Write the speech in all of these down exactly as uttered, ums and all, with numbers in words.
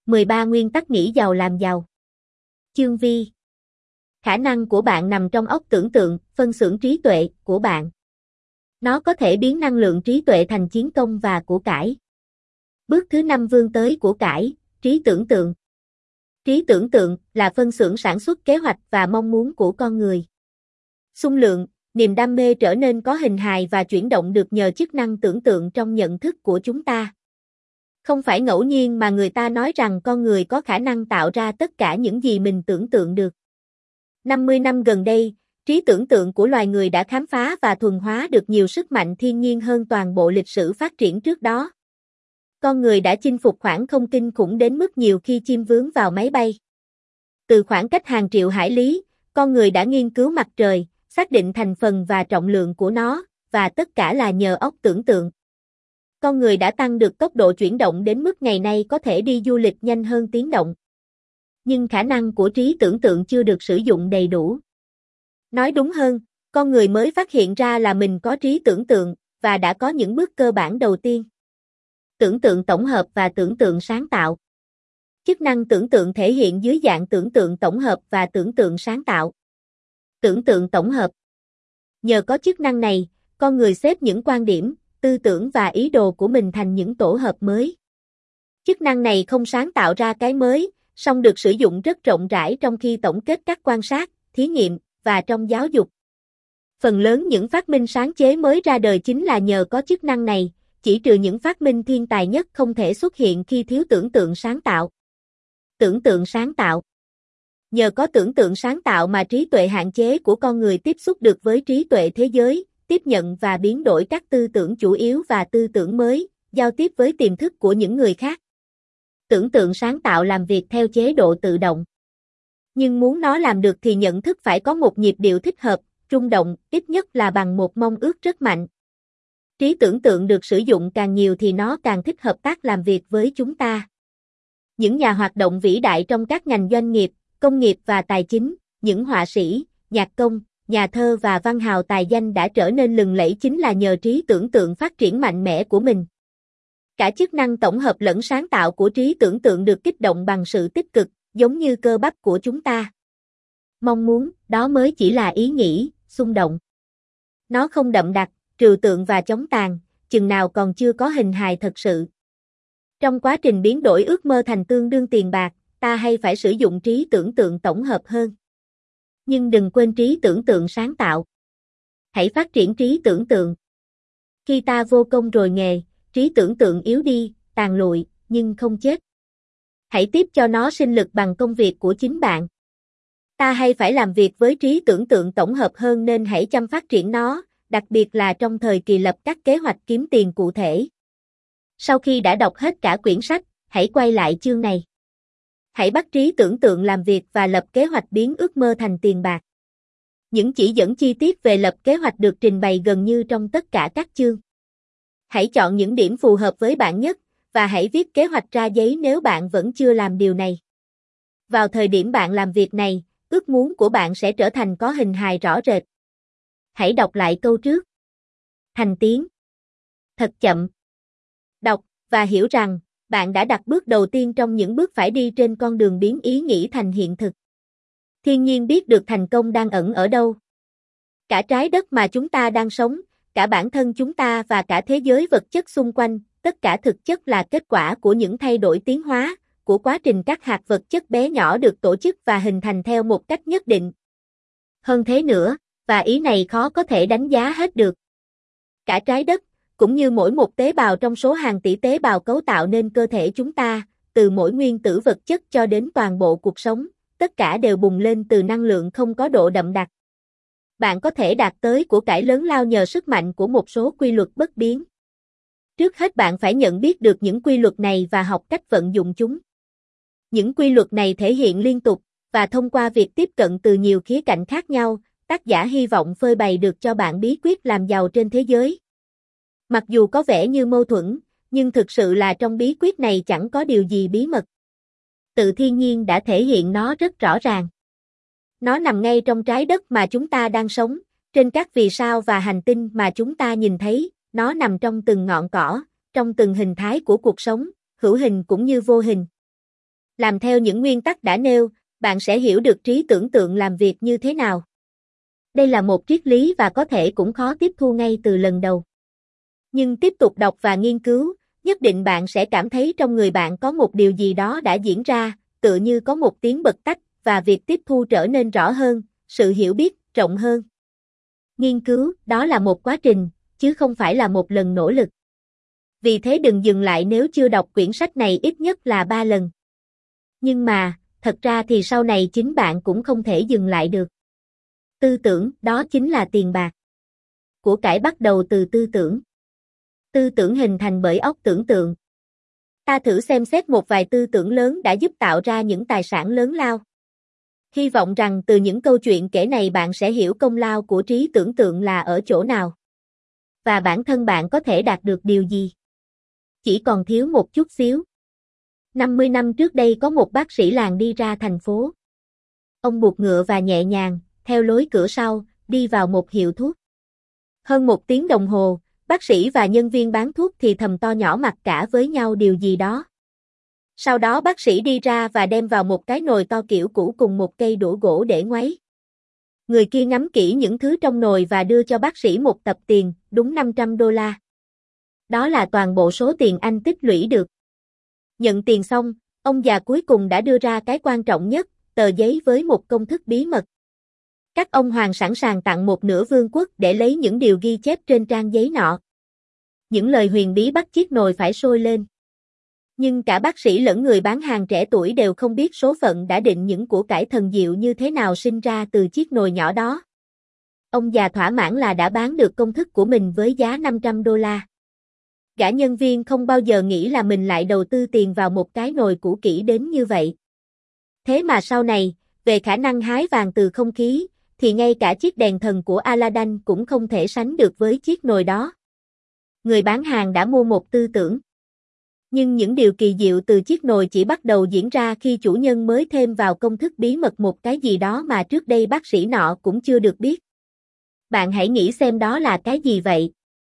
mười ba nguyên tắc nghĩ giàu làm giàu. Chương Vi. Khả năng của bạn nằm trong óc tưởng tượng, phân xưởng trí tuệ của bạn. Nó có thể biến năng lượng trí tuệ thành chiến công và của cải. Bước thứ năm vươn tới của cải, trí tưởng tượng. Trí tưởng tượng là phân xưởng sản xuất kế hoạch và mong muốn của con người. Xung lượng, niềm đam mê trở nên có hình hài và chuyển động được nhờ chức năng tưởng tượng trong nhận thức của chúng ta. Không phải ngẫu nhiên mà người ta nói rằng con người có khả năng tạo ra tất cả những gì mình tưởng tượng được. năm mươi năm gần đây, trí tưởng tượng của loài người đã khám phá và thuần hóa được nhiều sức mạnh thiên nhiên hơn toàn bộ lịch sử phát triển trước đó. Con người đã chinh phục khoảng không kinh khủng đến mức nhiều khi chim vướng vào máy bay. Từ khoảng cách hàng triệu hải lý, con người đã nghiên cứu mặt trời, xác định thành phần và trọng lượng của nó, và tất cả là nhờ óc tưởng tượng. Con người đã tăng được tốc độ chuyển động đến mức ngày nay có thể đi du lịch nhanh hơn tiếng động. Nhưng khả năng của trí tưởng tượng chưa được sử dụng đầy đủ. Nói đúng hơn, con người mới phát hiện ra là mình có trí tưởng tượng, và đã có những bước cơ bản đầu tiên. Tưởng tượng tổng hợp và tưởng tượng sáng tạo. Chức năng tưởng tượng thể hiện dưới dạng tưởng tượng tổng hợp và tưởng tượng sáng tạo. Tưởng tượng tổng hợp. Nhờ có chức năng này, con người xếp những quan điểm, tư tưởng và ý đồ của mình thành những tổ hợp mới. Chức năng này không sáng tạo ra cái mới, song được sử dụng rất rộng rãi trong khi tổng kết các quan sát, thí nghiệm, và trong giáo dục. Phần lớn những phát minh sáng chế mới ra đời chính là nhờ có chức năng này, chỉ trừ những phát minh thiên tài nhất không thể xuất hiện khi thiếu tưởng tượng sáng tạo. Tưởng tượng sáng tạo. Nhờ có tưởng tượng sáng tạo mà trí tuệ hạn chế của con người tiếp xúc được với trí tuệ thế giới, tiếp nhận và biến đổi các tư tưởng chủ yếu và tư tưởng mới, giao tiếp với tiềm thức của những người khác. Tưởng tượng sáng tạo làm việc theo chế độ tự động. Nhưng muốn nó làm được thì nhận thức phải có một nhịp điệu thích hợp, rung động, ít nhất là bằng một mong ước rất mạnh. Trí tưởng tượng được sử dụng càng nhiều thì nó càng thích hợp tác làm việc với chúng ta. Những nhà hoạt động vĩ đại trong các ngành doanh nghiệp, công nghiệp và tài chính, những họa sĩ, nhạc công, nhà thơ và văn hào tài danh đã trở nên lừng lẫy chính là nhờ trí tưởng tượng phát triển mạnh mẽ của mình. Cả chức năng tổng hợp lẫn sáng tạo của trí tưởng tượng được kích động bằng sự tích cực, giống như cơ bắp của chúng ta. Mong muốn, đó mới chỉ là ý nghĩ, xung động. Nó không đậm đặc, trừu tượng và chóng tàn, chừng nào còn chưa có hình hài thật sự. Trong quá trình biến đổi ước mơ thành tương đương tiền bạc, ta hay phải sử dụng trí tưởng tượng tổng hợp hơn. Nhưng đừng quên trí tưởng tượng sáng tạo. Hãy phát triển trí tưởng tượng. Khi ta vô công rồi nghề, trí tưởng tượng yếu đi, tàn lụi, nhưng không chết. Hãy tiếp cho nó sinh lực bằng công việc của chính bạn. Ta hay phải làm việc với trí tưởng tượng tổng hợp hơn nên hãy chăm phát triển nó, đặc biệt là trong thời kỳ lập các kế hoạch kiếm tiền cụ thể. Sau khi đã đọc hết cả quyển sách, hãy quay lại chương này. Hãy bắt trí tưởng tượng làm việc và lập kế hoạch biến ước mơ thành tiền bạc. Những chỉ dẫn chi tiết về lập kế hoạch được trình bày gần như trong tất cả các chương. Hãy chọn những điểm phù hợp với bạn nhất, và hãy viết kế hoạch ra giấy nếu bạn vẫn chưa làm điều này. Vào thời điểm bạn làm việc này, ước muốn của bạn sẽ trở thành có hình hài rõ rệt. Hãy đọc lại câu trước. Thành tiếng. Thật chậm. Đọc, và hiểu rằng, bạn đã đặt bước đầu tiên trong những bước phải đi trên con đường biến ý nghĩ thành hiện thực. Thiên nhiên biết được thành công đang ẩn ở đâu. Cả trái đất mà chúng ta đang sống, cả bản thân chúng ta và cả thế giới vật chất xung quanh, tất cả thực chất là kết quả của những thay đổi tiến hóa, của quá trình các hạt vật chất bé nhỏ được tổ chức và hình thành theo một cách nhất định. Hơn thế nữa, và ý này khó có thể đánh giá hết được. Cả trái đất, cũng như mỗi một tế bào trong số hàng tỷ tế bào cấu tạo nên cơ thể chúng ta, từ mỗi nguyên tử vật chất cho đến toàn bộ cuộc sống, tất cả đều bùng lên từ năng lượng không có độ đậm đặc. Bạn có thể đạt tới của cải lớn lao nhờ sức mạnh của một số quy luật bất biến. Trước hết bạn phải nhận biết được những quy luật này và học cách vận dụng chúng. Những quy luật này thể hiện liên tục, và thông qua việc tiếp cận từ nhiều khía cạnh khác nhau, tác giả hy vọng phơi bày được cho bạn bí quyết làm giàu trên thế giới. Mặc dù có vẻ như mâu thuẫn, nhưng thực sự là trong bí quyết này chẳng có điều gì bí mật. Tự thiên nhiên đã thể hiện nó rất rõ ràng. Nó nằm ngay trong trái đất mà chúng ta đang sống, trên các vì sao và hành tinh mà chúng ta nhìn thấy, nó nằm trong từng ngọn cỏ, trong từng hình thái của cuộc sống, hữu hình cũng như vô hình. Làm theo những nguyên tắc đã nêu, bạn sẽ hiểu được trí tưởng tượng làm việc như thế nào. Đây là một triết lý và có thể cũng khó tiếp thu ngay từ lần đầu. Nhưng tiếp tục đọc và nghiên cứu, nhất định bạn sẽ cảm thấy trong người bạn có một điều gì đó đã diễn ra, tựa như có một tiếng bật tách, và việc tiếp thu trở nên rõ hơn, sự hiểu biết rộng hơn. Nghiên cứu, đó là một quá trình, chứ không phải là một lần nỗ lực. Vì thế đừng dừng lại nếu chưa đọc quyển sách này ít nhất là ba lần. Nhưng mà, thật ra thì sau này chính bạn cũng không thể dừng lại được. Tư tưởng, đó chính là tiền bạc. Của cải bắt đầu từ tư tưởng. Tư tưởng hình thành bởi óc tưởng tượng. Ta thử xem xét một vài tư tưởng lớn đã giúp tạo ra những tài sản lớn lao. Hy vọng rằng từ những câu chuyện kể này bạn sẽ hiểu công lao của trí tưởng tượng là ở chỗ nào. Và bản thân bạn có thể đạt được điều gì. Chỉ còn thiếu một chút xíu. năm mươi năm trước đây có một bác sĩ làng đi ra thành phố. Ông buộc ngựa và nhẹ nhàng, theo lối cửa sau, đi vào một hiệu thuốc. Hơn một tiếng đồng hồ, bác sĩ và nhân viên bán thuốc thì thầm to nhỏ mặc cả với nhau điều gì đó. Sau đó bác sĩ đi ra và đem vào một cái nồi to kiểu cũ cùng một cây đũa gỗ để ngoáy. Người kia ngắm kỹ những thứ trong nồi và đưa cho bác sĩ một tập tiền, đúng năm trăm đô la. Đó là toàn bộ số tiền anh tích lũy được. Nhận tiền xong, ông già cuối cùng đã đưa ra cái quan trọng nhất, tờ giấy với một công thức bí mật. Các ông hoàng sẵn sàng tặng một nửa vương quốc để lấy những điều ghi chép trên trang giấy nọ. Những lời huyền bí bắt chiếc nồi phải sôi lên. Nhưng cả bác sĩ lẫn người bán hàng trẻ tuổi đều không biết số phận đã định những của cải thần diệu như thế nào sinh ra từ chiếc nồi nhỏ đó. Ông già thỏa mãn là đã bán được công thức của mình với giá năm trăm đô la. Gã nhân viên không bao giờ nghĩ là mình lại đầu tư tiền vào một cái nồi cũ kỹ đến như vậy. Thế mà sau này, về khả năng hái vàng từ không khí, thì ngay cả chiếc đèn thần của Aladdin cũng không thể sánh được với chiếc nồi đó. Người bán hàng đã mua một tư tưởng. Nhưng những điều kỳ diệu từ chiếc nồi chỉ bắt đầu diễn ra khi chủ nhân mới thêm vào công thức bí mật một cái gì đó mà trước đây bác sĩ nọ cũng chưa được biết. Bạn hãy nghĩ xem đó là cái gì vậy?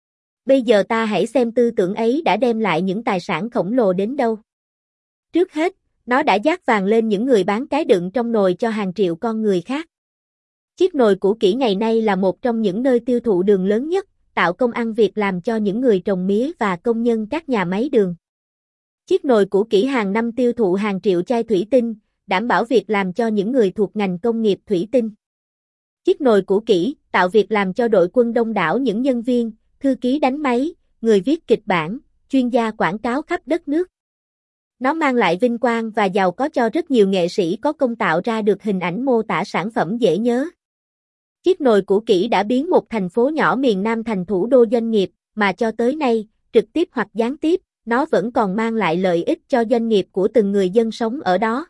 Bây giờ ta hãy xem tư tưởng ấy đã đem lại những tài sản khổng lồ đến đâu. Trước hết, nó đã dát vàng lên những người bán cái đựng trong nồi cho hàng triệu con người khác. Chiếc nồi cũ kỹ ngày nay là một trong những nơi tiêu thụ đường lớn nhất, tạo công ăn việc làm cho những người trồng mía và công nhân các nhà máy đường. Chiếc nồi cũ kỹ hàng năm tiêu thụ hàng triệu chai thủy tinh, đảm bảo việc làm cho những người thuộc ngành công nghiệp thủy tinh. Chiếc nồi cũ kỹ tạo việc làm cho đội quân đông đảo những nhân viên, thư ký đánh máy, người viết kịch bản, chuyên gia quảng cáo khắp đất nước. Nó mang lại vinh quang và giàu có cho rất nhiều nghệ sĩ có công tạo ra được hình ảnh mô tả sản phẩm dễ nhớ. Chiếc nồi cũ kỹ đã biến một thành phố nhỏ miền Nam thành thủ đô doanh nghiệp, mà cho tới nay, trực tiếp hoặc gián tiếp, nó vẫn còn mang lại lợi ích cho doanh nghiệp của từng người dân sống ở đó.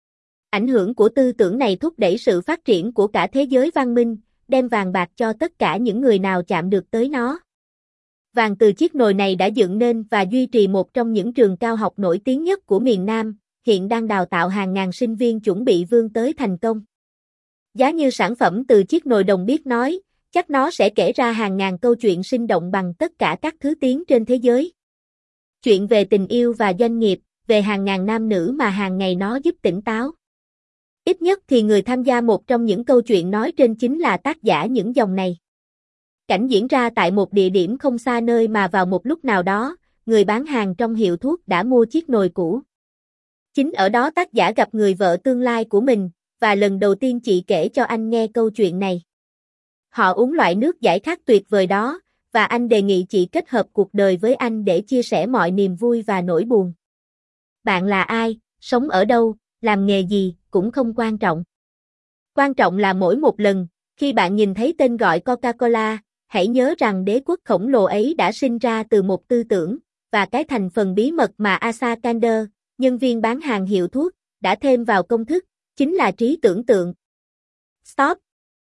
Ảnh hưởng của tư tưởng này thúc đẩy sự phát triển của cả thế giới văn minh, đem vàng bạc cho tất cả những người nào chạm được tới nó. Vàng từ chiếc nồi này đã dựng nên và duy trì một trong những trường cao học nổi tiếng nhất của miền Nam, hiện đang đào tạo hàng ngàn sinh viên chuẩn bị vươn tới thành công. Giá như sản phẩm từ chiếc nồi đồng biết nói, chắc nó sẽ kể ra hàng ngàn câu chuyện sinh động bằng tất cả các thứ tiếng trên thế giới. Chuyện về tình yêu và doanh nghiệp, về hàng ngàn nam nữ mà hàng ngày nó giúp tỉnh táo. Ít nhất thì người tham gia một trong những câu chuyện nói trên chính là tác giả những dòng này. Cảnh diễn ra tại một địa điểm không xa nơi mà vào một lúc nào đó, người bán hàng trong hiệu thuốc đã mua chiếc nồi cũ. Chính ở đó tác giả gặp người vợ tương lai của mình, và lần đầu tiên chị kể cho anh nghe câu chuyện này. Họ uống loại nước giải khát tuyệt vời đó, và anh đề nghị chị kết hợp cuộc đời với anh để chia sẻ mọi niềm vui và nỗi buồn. Bạn là ai, sống ở đâu, làm nghề gì, cũng không quan trọng. Quan trọng là mỗi một lần, khi bạn nhìn thấy tên gọi Coca-Cola, hãy nhớ rằng đế quốc khổng lồ ấy đã sinh ra từ một tư tưởng, và cái thành phần bí mật mà Asa Kander, nhân viên bán hàng hiệu thuốc, đã thêm vào công thức, chính là trí tưởng tượng. Stop.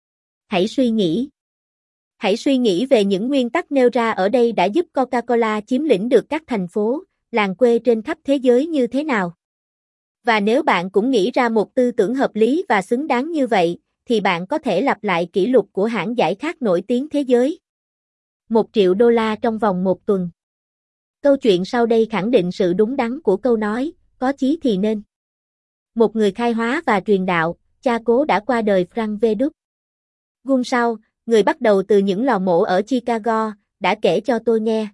Hãy suy nghĩ. Hãy suy nghĩ về những nguyên tắc nêu ra ở đây đã giúp Coca-Cola chiếm lĩnh được các thành phố, làng quê trên khắp thế giới như thế nào. Và nếu bạn cũng nghĩ ra một tư tưởng hợp lý và xứng đáng như vậy, thì bạn có thể lặp lại kỷ lục của hãng giải khát nổi tiếng thế giới. Một triệu đô la trong vòng một tuần. Câu chuyện sau đây khẳng định sự đúng đắn của câu nói, có chí thì nên. một người khai hóa và truyền đạo, cha cố đã qua đời Frank V. Đúc. Gun sau, người bắt đầu từ những lò mổ ở Chicago, đã kể cho tôi nghe.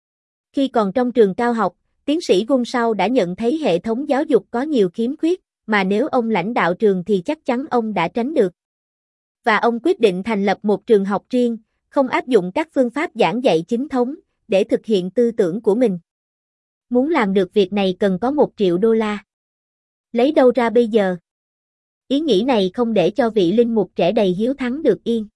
Khi còn trong trường cao học, tiến sĩ Gun sau đã nhận thấy hệ thống giáo dục có nhiều khiếm khuyết, mà nếu ông lãnh đạo trường thì chắc chắn ông đã tránh được. Và ông quyết định thành lập một trường học riêng, không áp dụng các phương pháp giảng dạy chính thống, để thực hiện tư tưởng của mình. Muốn làm được việc này cần có một triệu đô la. Lấy đâu ra bây giờ? Ý nghĩ này không để cho vị linh mục trẻ đầy hiếu thắng được yên.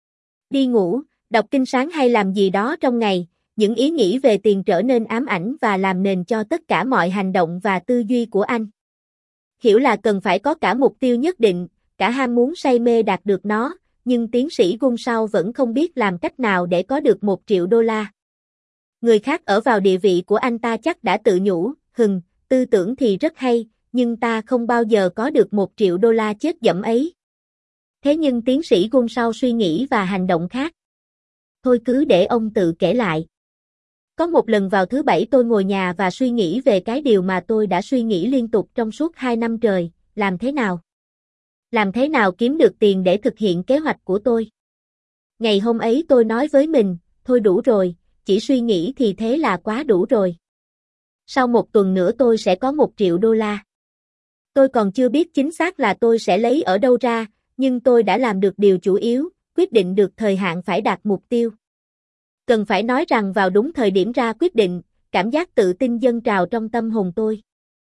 Đi ngủ, đọc kinh sáng hay làm gì đó trong ngày, những ý nghĩ về tiền trở nên ám ảnh và làm nền cho tất cả mọi hành động và tư duy của anh. Hiểu là cần phải có cả mục tiêu nhất định, cả ham muốn say mê đạt được nó, nhưng tiến sĩ Gun sau vẫn không biết làm cách nào để có được một triệu đô la. Người khác ở vào địa vị của anh ta chắc đã tự nhủ, hừm, tư tưởng thì rất hay, nhưng ta không bao giờ có được một triệu đô la chết dẫm ấy. Thế nhưng tiến sĩ Gun sau suy nghĩ và hành động khác. Thôi cứ để ông tự kể lại. Có một lần vào thứ bảy tôi ngồi nhà và suy nghĩ về cái điều mà tôi đã suy nghĩ liên tục trong suốt hai năm trời, làm thế nào? Làm thế nào kiếm được tiền để thực hiện kế hoạch của tôi? Ngày hôm ấy tôi nói với mình, thôi đủ rồi, chỉ suy nghĩ thì thế là quá đủ rồi. Sau một tuần nữa tôi sẽ có một triệu đô la. Tôi còn chưa biết chính xác là tôi sẽ lấy ở đâu ra, nhưng tôi đã làm được điều chủ yếu, quyết định được thời hạn phải đạt mục tiêu. Cần phải nói rằng vào đúng thời điểm ra quyết định, cảm giác tự tin dâng trào trong tâm hồn tôi.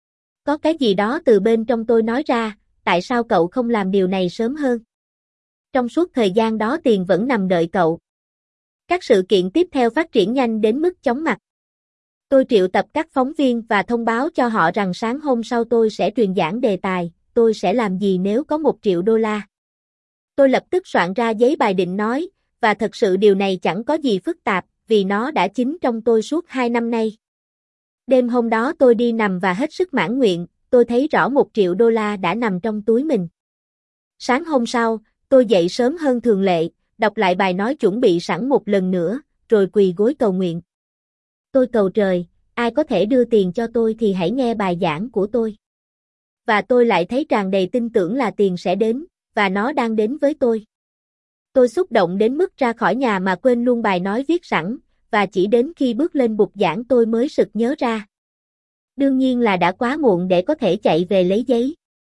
Có cái gì đó từ bên trong tôi nói ra, tại sao cậu không làm điều này sớm hơn? Trong suốt thời gian đó tiền vẫn nằm đợi cậu. Các sự kiện tiếp theo phát triển nhanh đến mức chóng mặt. Tôi triệu tập các phóng viên và thông báo cho họ rằng sáng hôm sau tôi sẽ truyền giảng đề tài, tôi sẽ làm gì nếu có một triệu đô la. Tôi lập tức soạn ra giấy bài định nói, và thật sự điều này chẳng có gì phức tạp, vì nó đã chính trong tôi suốt hai năm nay. Đêm hôm đó tôi đi nằm và hết sức mãn nguyện, tôi thấy rõ một triệu đô la đã nằm trong túi mình. Sáng hôm sau, tôi dậy sớm hơn thường lệ, đọc lại bài nói chuẩn bị sẵn một lần nữa, rồi quỳ gối cầu nguyện. Tôi cầu trời, ai có thể đưa tiền cho tôi thì hãy nghe bài giảng của tôi. Và tôi lại thấy tràn đầy tin tưởng là tiền sẽ đến, và nó đang đến với tôi. Tôi xúc động đến mức ra khỏi nhà mà quên luôn bài nói viết sẵn, và chỉ đến khi bước lên bục giảng tôi mới sực nhớ ra. Đương nhiên là đã quá muộn để có thể chạy về lấy giấy.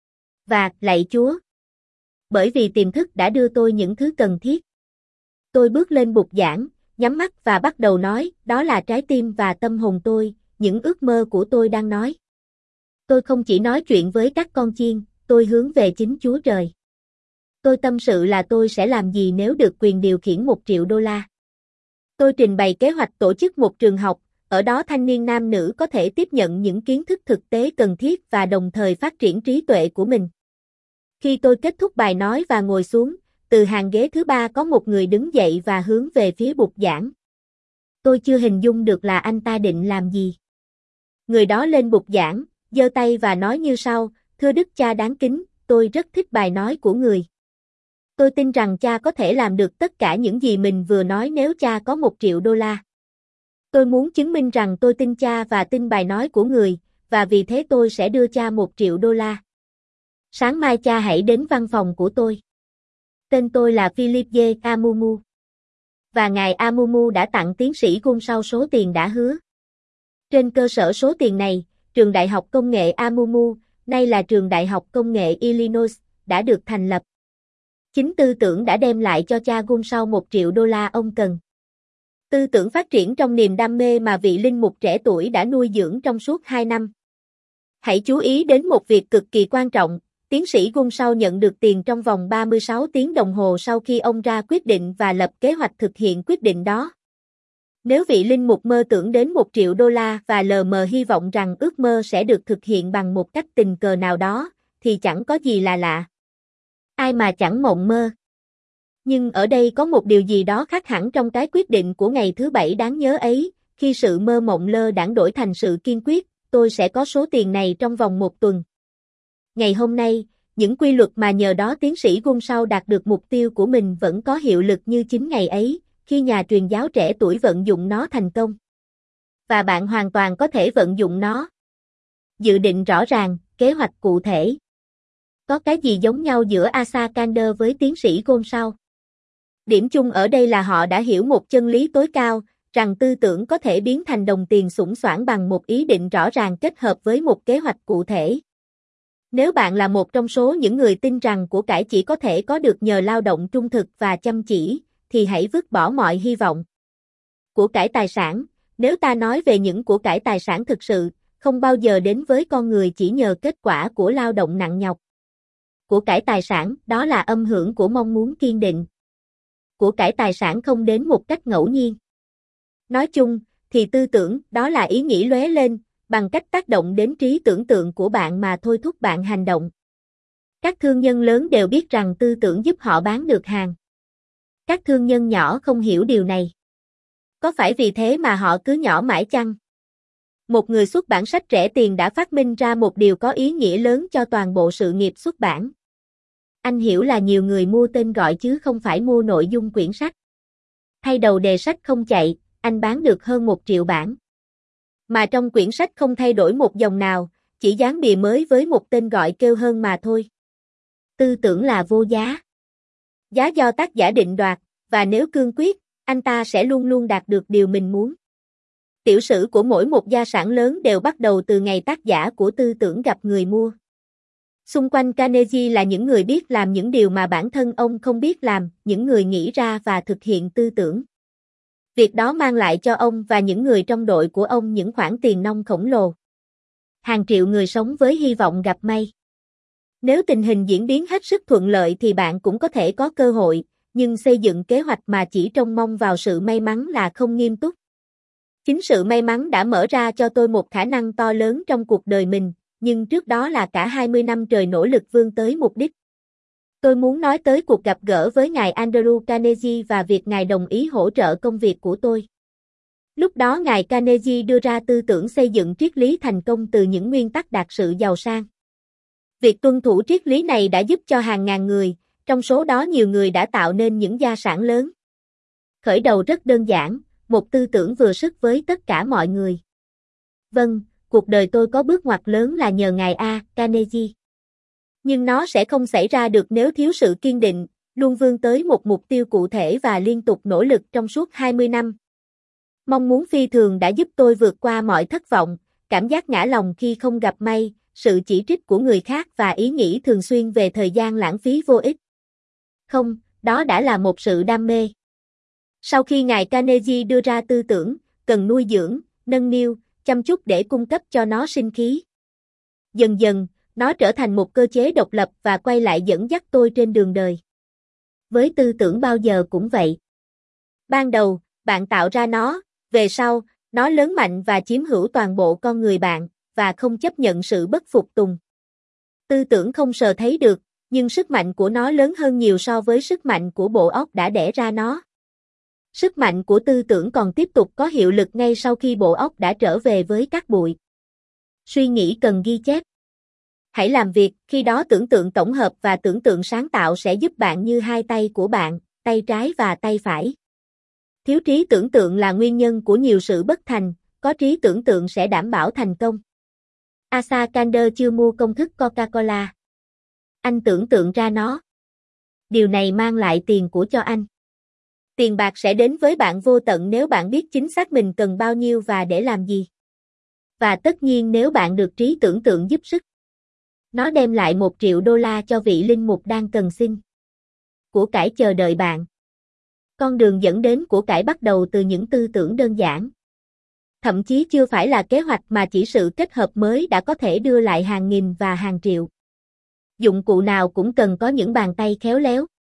Và, lạy Chúa! Bởi vì tiềm thức đã đưa tôi những thứ cần thiết. Tôi bước lên bục giảng, nhắm mắt và bắt đầu nói, đó là trái tim và tâm hồn tôi, những ước mơ của tôi đang nói. Tôi không chỉ nói chuyện với các con chiên, tôi hướng về chính Chúa Trời. Tôi tâm sự là tôi sẽ làm gì nếu được quyền điều khiển một triệu đô la. Tôi trình bày kế hoạch tổ chức một trường học, ở đó thanh niên nam nữ có thể tiếp nhận những kiến thức thực tế cần thiết và đồng thời phát triển trí tuệ của mình. Khi tôi kết thúc bài nói và ngồi xuống, từ hàng ghế thứ ba có một người đứng dậy và hướng về phía bục giảng. Tôi chưa hình dung được là anh ta định làm gì. Người đó lên bục giảng, giơ tay và nói như sau, thưa Đức Cha đáng kính, tôi rất thích bài nói của người. Tôi tin rằng cha có thể làm được tất cả những gì mình vừa nói nếu cha có một triệu đô la. Tôi muốn chứng minh rằng tôi tin cha và tin bài nói của người, và vì thế tôi sẽ đưa cha một triệu đô la. Sáng mai cha hãy đến văn phòng của tôi. Tên tôi là Philip J. Amumu. Và ngài Amumu đã tặng tiến sĩ Gun sau số tiền đã hứa. Trên cơ sở số tiền này, trường Đại học Công nghệ Amumu, nay là trường Đại học Công nghệ Illinois, đã được thành lập. Chính tư tưởng đã đem lại cho cha Gun sau một triệu đô la ông cần. Tư tưởng phát triển trong niềm đam mê mà vị linh mục trẻ tuổi đã nuôi dưỡng trong suốt hai năm. Hãy chú ý đến một việc cực kỳ quan trọng, tiến sĩ Gun sau nhận được tiền trong vòng ba mươi sáu tiếng đồng hồ sau khi ông ra quyết định và lập kế hoạch thực hiện quyết định đó. Nếu vị linh mục mơ tưởng đến một triệu đô la và lờ mờ hy vọng rằng ước mơ sẽ được thực hiện bằng một cách tình cờ nào đó, thì chẳng có gì là lạ. Ai mà chẳng mộng mơ. Nhưng ở đây có một điều gì đó khác hẳn trong cái quyết định của ngày thứ bảy đáng nhớ ấy, khi sự mơ mộng lơ đãng đổi thành sự kiên quyết, tôi sẽ có số tiền này trong vòng một tuần. Ngày hôm nay, những quy luật mà nhờ đó tiến sĩ Gun sau đạt được mục tiêu của mình vẫn có hiệu lực như chính ngày ấy, khi nhà truyền giáo trẻ tuổi vận dụng nó thành công. Và bạn hoàn toàn có thể vận dụng nó. Dự định rõ ràng, kế hoạch cụ thể. Có cái gì giống nhau giữa Asa Kander với tiến sĩ Gomsao? Điểm chung ở đây là họ đã hiểu một chân lý tối cao, rằng tư tưởng có thể biến thành đồng tiền xủng xoảng bằng một ý định rõ ràng kết hợp với một kế hoạch cụ thể. Nếu bạn là một trong số những người tin rằng của cải chỉ có thể có được nhờ lao động trung thực và chăm chỉ, thì hãy vứt bỏ mọi hy vọng. Của cải tài sản, nếu ta nói về những của cải tài sản thực sự, không bao giờ đến với con người chỉ nhờ kết quả của lao động nặng nhọc. Của cải tài sản, đó là âm hưởng của mong muốn kiên định. Của cải tài sản không đến một cách ngẫu nhiên. Nói chung, thì tư tưởng, đó là ý nghĩ lóe lên, bằng cách tác động đến trí tưởng tượng của bạn mà thôi thúc bạn hành động. Các thương nhân lớn đều biết rằng tư tưởng giúp họ bán được hàng. Các thương nhân nhỏ không hiểu điều này. Có phải vì thế mà họ cứ nhỏ mãi chăng? Một người xuất bản sách rẻ tiền đã phát minh ra một điều có ý nghĩa lớn cho toàn bộ sự nghiệp xuất bản. Anh hiểu là nhiều người mua tên gọi chứ không phải mua nội dung quyển sách. Thay đầu đề sách không chạy, anh bán được hơn một triệu bản. Mà trong quyển sách không thay đổi một dòng nào, chỉ dán bìa mới với một tên gọi kêu hơn mà thôi. Tư tưởng là vô giá. Giá do tác giả định đoạt, và nếu cương quyết, anh ta sẽ luôn luôn đạt được điều mình muốn. Tiểu sử của mỗi một gia sản lớn đều bắt đầu từ ngày tác giả của tư tưởng gặp người mua. Xung quanh Carnegie là những người biết làm những điều mà bản thân ông không biết làm, những người nghĩ ra và thực hiện tư tưởng. Việc đó mang lại cho ông và những người trong đội của ông những khoản tiền nong khổng lồ. Hàng triệu người sống với hy vọng gặp may. Nếu tình hình diễn biến hết sức thuận lợi thì bạn cũng có thể có cơ hội, nhưng xây dựng kế hoạch mà chỉ trông mong vào sự may mắn là không nghiêm túc. Chính sự may mắn đã mở ra cho tôi một khả năng to lớn trong cuộc đời mình, nhưng trước đó là cả hai mươi năm trời nỗ lực vươn tới mục đích. Tôi muốn nói tới cuộc gặp gỡ với ngài Andrew Carnegie và việc ngài đồng ý hỗ trợ công việc của tôi. Lúc đó ngài Carnegie đưa ra tư tưởng xây dựng triết lý thành công từ những nguyên tắc đạt sự giàu sang. Việc tuân thủ triết lý này đã giúp cho hàng ngàn người, trong số đó nhiều người đã tạo nên những gia sản lớn. Khởi đầu rất đơn giản, một tư tưởng vừa sức với tất cả mọi người. Vâng, cuộc đời tôi có bước ngoặt lớn là nhờ ngài A. Carnegie. Nhưng nó sẽ không xảy ra được nếu thiếu sự kiên định, luôn vươn tới một mục tiêu cụ thể và liên tục nỗ lực trong suốt hai mươi năm. Mong muốn phi thường đã giúp tôi vượt qua mọi thất vọng, cảm giác ngã lòng khi không gặp may, sự chỉ trích của người khác và ý nghĩ thường xuyên về thời gian lãng phí vô ích. Không, đó đã là một sự đam mê. Sau khi ngài Carnegie đưa ra tư tưởng, cần nuôi dưỡng, nâng niu, chăm chút để cung cấp cho nó sinh khí. Dần dần, nó trở thành một cơ chế độc lập và quay lại dẫn dắt tôi trên đường đời. Với tư tưởng bao giờ cũng vậy. Ban đầu, bạn tạo ra nó, về sau, nó lớn mạnh và chiếm hữu toàn bộ con người bạn, và không chấp nhận sự bất phục tùng. Tư tưởng không sờ thấy được, nhưng sức mạnh của nó lớn hơn nhiều so với sức mạnh của bộ óc đã đẻ ra nó. Sức mạnh của tư tưởng còn tiếp tục có hiệu lực ngay sau khi bộ óc đã trở về với cát bụi. Suy nghĩ cần ghi chép. Hãy làm việc, khi đó tưởng tượng tổng hợp và tưởng tượng sáng tạo sẽ giúp bạn như hai tay của bạn, tay trái và tay phải. Thiếu trí tưởng tượng là nguyên nhân của nhiều sự bất thành, có trí tưởng tượng sẽ đảm bảo thành công. Asa Kander chưa mua công thức Coca-Cola. Anh tưởng tượng ra nó. Điều này mang lại tiền của cho anh. Tiền bạc sẽ đến với bạn vô tận nếu bạn biết chính xác mình cần bao nhiêu và để làm gì. Và tất nhiên nếu bạn được trí tưởng tượng giúp sức. Nó đem lại một triệu đô la cho vị linh mục đang cần xin. Của cải chờ đợi bạn. Con đường dẫn đến của cải bắt đầu từ những tư tưởng đơn giản. Thậm chí chưa phải là kế hoạch mà chỉ sự kết hợp mới đã có thể đưa lại hàng nghìn và hàng triệu. Dụng cụ nào cũng cần có những bàn tay khéo léo.